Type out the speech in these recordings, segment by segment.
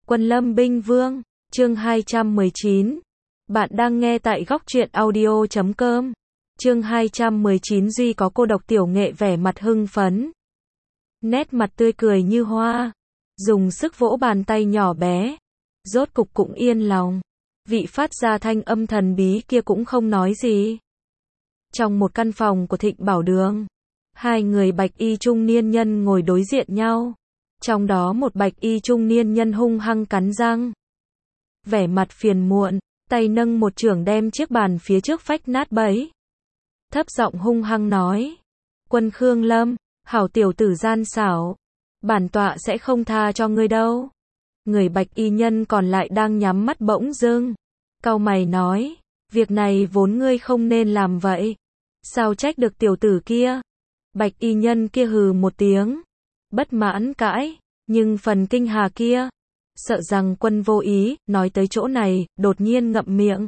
Quân Lâm Binh Vương, chương 219. Bạn đang nghe tại góc truyện audio.com. Chương 219 Duy có cô độc tiểu nghệ vẻ mặt hưng phấn. Nét mặt tươi cười như hoa. Dùng sức vỗ bàn tay nhỏ bé. Rốt cục cũng yên lòng. Vị phát ra thanh âm thần bí kia cũng không nói gì. Trong một căn phòng của Thịnh Bảo Đường, hai người bạch y trung niên nhân ngồi đối diện nhau. Trong đó một bạch y trung niên nhân hung hăng cắn răng. Vẻ mặt phiền muộn, tay nâng một chưởng đem chiếc bàn phía trước phách nát bấy. Thấp giọng hung hăng nói. Quân Khương Lâm, hảo tiểu tử gian xảo. Bản tọa sẽ không tha cho ngươi đâu. Người bạch y nhân còn lại đang nhắm mắt bỗng dưng. Cau mày nói. Việc này vốn ngươi không nên làm vậy. Sao trách được tiểu tử kia? Bạch y nhân kia hừ một tiếng. Bất mãn cãi, nhưng phần kinh hà kia, sợ rằng Quân Vô Ý, nói tới chỗ này, đột nhiên ngậm miệng.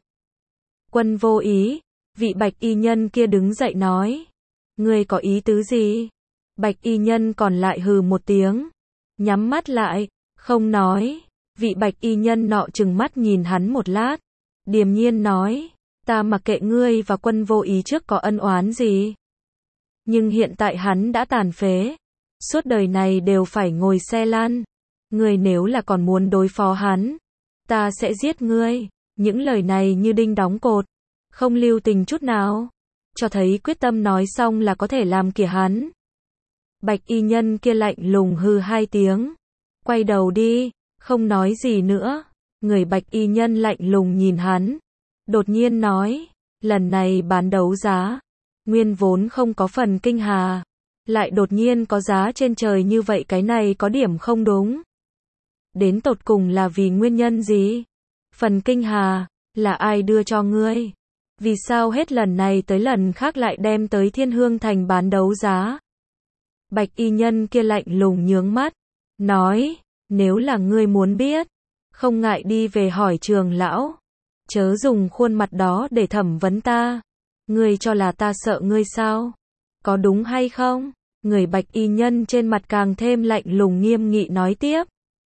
Quân Vô Ý, vị bạch y nhân kia đứng dậy nói, ngươi có ý tứ gì? Bạch y nhân còn lại hừ một tiếng, nhắm mắt lại, không nói. Vị bạch y nhân nọ trừng mắt nhìn hắn một lát, điềm nhiên nói, ta mặc kệ ngươi và Quân Vô Ý trước có ân oán gì. Nhưng hiện tại hắn đã tàn phế. Suốt đời này đều phải ngồi xe lăn. Ngươi nếu là còn muốn đối phó hắn, ta sẽ giết ngươi. Những lời này như đinh đóng cột, không lưu tình chút nào, cho thấy quyết tâm nói xong là có thể làm kìa hắn. Bạch y nhân kia lạnh lùng hừ hai tiếng, quay đầu đi, không nói gì nữa. Người bạch y nhân lạnh lùng nhìn hắn, đột nhiên nói, lần này bán đấu giá, nguyên vốn không có phần kinh hà, lại đột nhiên có giá trên trời như vậy, cái này có điểm không đúng. Đến tột cùng là vì nguyên nhân gì? Phần kinh hà, là ai đưa cho ngươi? Vì sao hết lần này tới lần khác lại đem tới Thiên Hương Thành bán đấu giá? Bạch y nhân kia lạnh lùng nhướng mắt, nói, nếu là ngươi muốn biết, không ngại đi về hỏi Trường lão, chớ dùng khuôn mặt đó để thẩm vấn ta. Ngươi cho là ta sợ ngươi sao? Có đúng hay không? Người bạch y nhân trên mặt càng thêm lạnh lùng nghiêm nghị nói tiếp.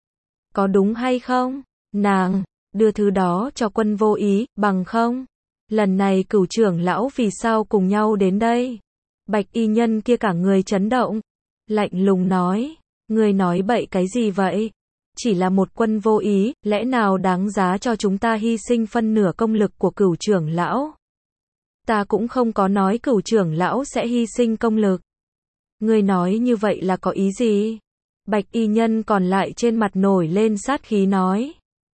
Có đúng hay không? Nàng, đưa thứ đó cho Quân Vô Ý, bằng không? Lần này Cửu trưởng lão vì sao cùng nhau đến đây? Bạch y nhân kia cả người chấn động. Lạnh lùng nói, ngươi nói bậy cái gì vậy? Chỉ là một Quân Vô Ý, lẽ nào đáng giá cho chúng ta hy sinh phân nửa công lực của Cửu trưởng lão? Ta cũng không có nói Cửu trưởng lão sẽ hy sinh công lực. Ngươi nói như vậy là có ý gì? Bạch y nhân còn lại trên mặt nổi lên sát khí nói.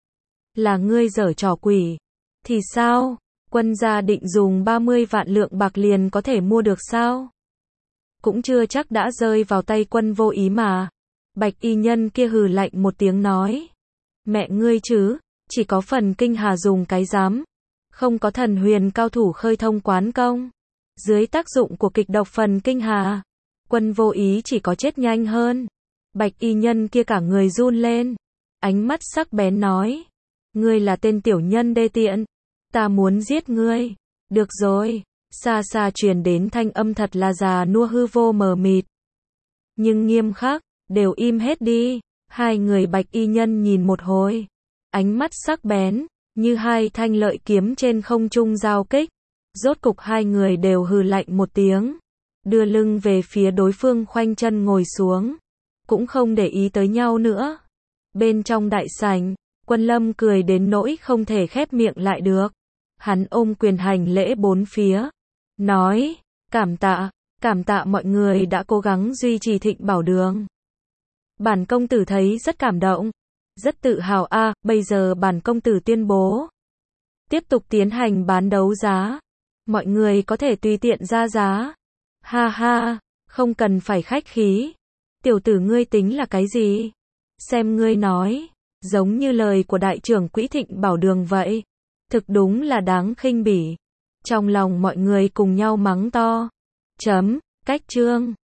Là ngươi giở trò quỷ. Thì sao? Quân gia định dùng 30 vạn lượng bạc liền có thể mua được sao? Cũng chưa chắc đã rơi vào tay Quân Vô Ý mà. Bạch y nhân kia hừ lạnh một tiếng nói. Mẹ ngươi chứ, chỉ có phần kinh hà dùng cái dám. Không có thần huyền cao thủ khơi thông quán công. Dưới tác dụng của kịch độc phần kinh hà, Quân Vô Ý chỉ có chết nhanh hơn. Bạch y nhân kia cả người run lên, ánh mắt sắc bén nói, ngươi là tên tiểu nhân đê tiện, ta muốn giết ngươi. Được rồi. Xa xa truyền đến thanh âm thật là già nua hư vô mờ mịt, nhưng nghiêm khắc, đều im hết đi. Hai người bạch y nhân nhìn một hồi, ánh mắt sắc bén, như hai thanh lợi kiếm trên không trung giao kích. Rốt cục hai người đều hừ lạnh một tiếng, đưa lưng về phía đối phương khoanh chân ngồi xuống, cũng không để ý tới nhau nữa. Bên trong đại sảnh, Quân Lâm cười đến nỗi không thể khép miệng lại được. Hắn ôm quyền hành lễ bốn phía, nói, cảm tạ mọi người đã cố gắng duy trì Thịnh Bảo Đường. Bản công tử thấy rất cảm động, rất tự hào a. Bây giờ bản công tử tuyên bố, tiếp tục tiến hành bán đấu giá. Mọi người có thể tùy tiện ra giá. Ha ha, không cần phải khách khí. Tiểu tử ngươi tính là cái gì? Xem ngươi nói, giống như lời của đại trưởng quỹ Thịnh Bảo Đường vậy. Thực đúng là đáng khinh bỉ. Trong lòng mọi người cùng nhau mắng to. Cách chương.